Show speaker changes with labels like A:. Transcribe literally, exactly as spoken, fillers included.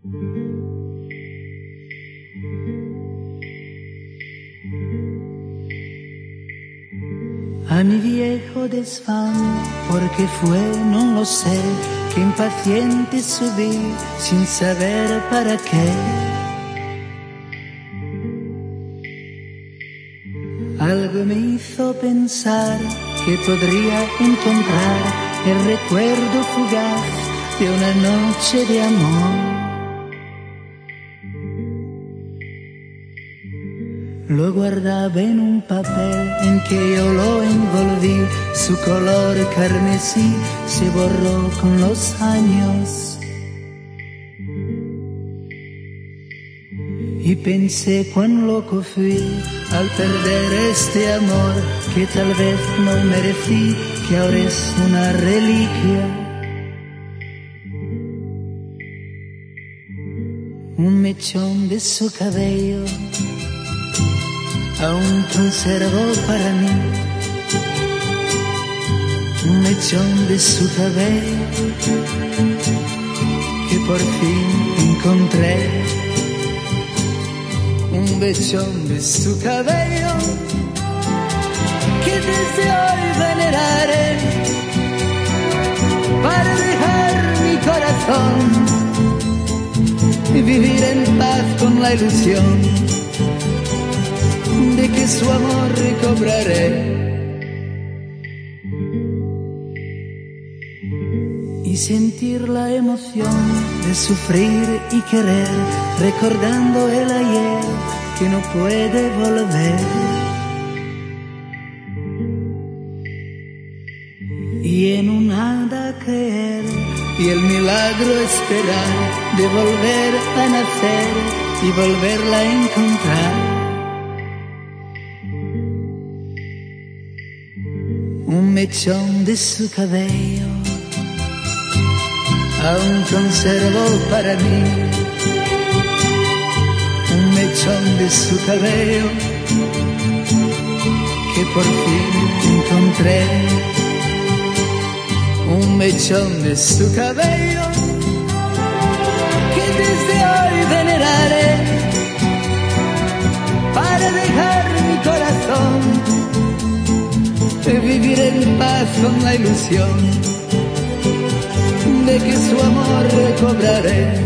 A: A mi viejo desván, porque fue, no lo sé, que impaciente subí sin saber para qué. Algo me hizo pensar que podría encontrar el recuerdo fugaz de una noche de amor. Lo guardaba en un papel en que yo lo envolví, su color carmesí se borró con los años. Y pensé cuán loco fui al perder este amor que tal vez no merecí, que ahora es una reliquia. Un mechón de su cabello aún conservo para mí, un mechón de su cabello que por fin encontré, un mechón de su cabello que desde hoy veneraré para dejar mi corazón y vivir en paz con la ilusión de que su amor recobraré y sentir la emoción de sufrir y querer, recordando el ayer que no puede volver. Y en un nada creer y el milagro esperar de volver a nacer y volverla a encontrar. Un mechón de su cabello aún conservo para mí, un mechón de su cabello que por fin encontré, un mechón de su cabello que desde hoy veneraré para dejar mi corazón de vivir en paz con la ilusión de que su amor recobraré.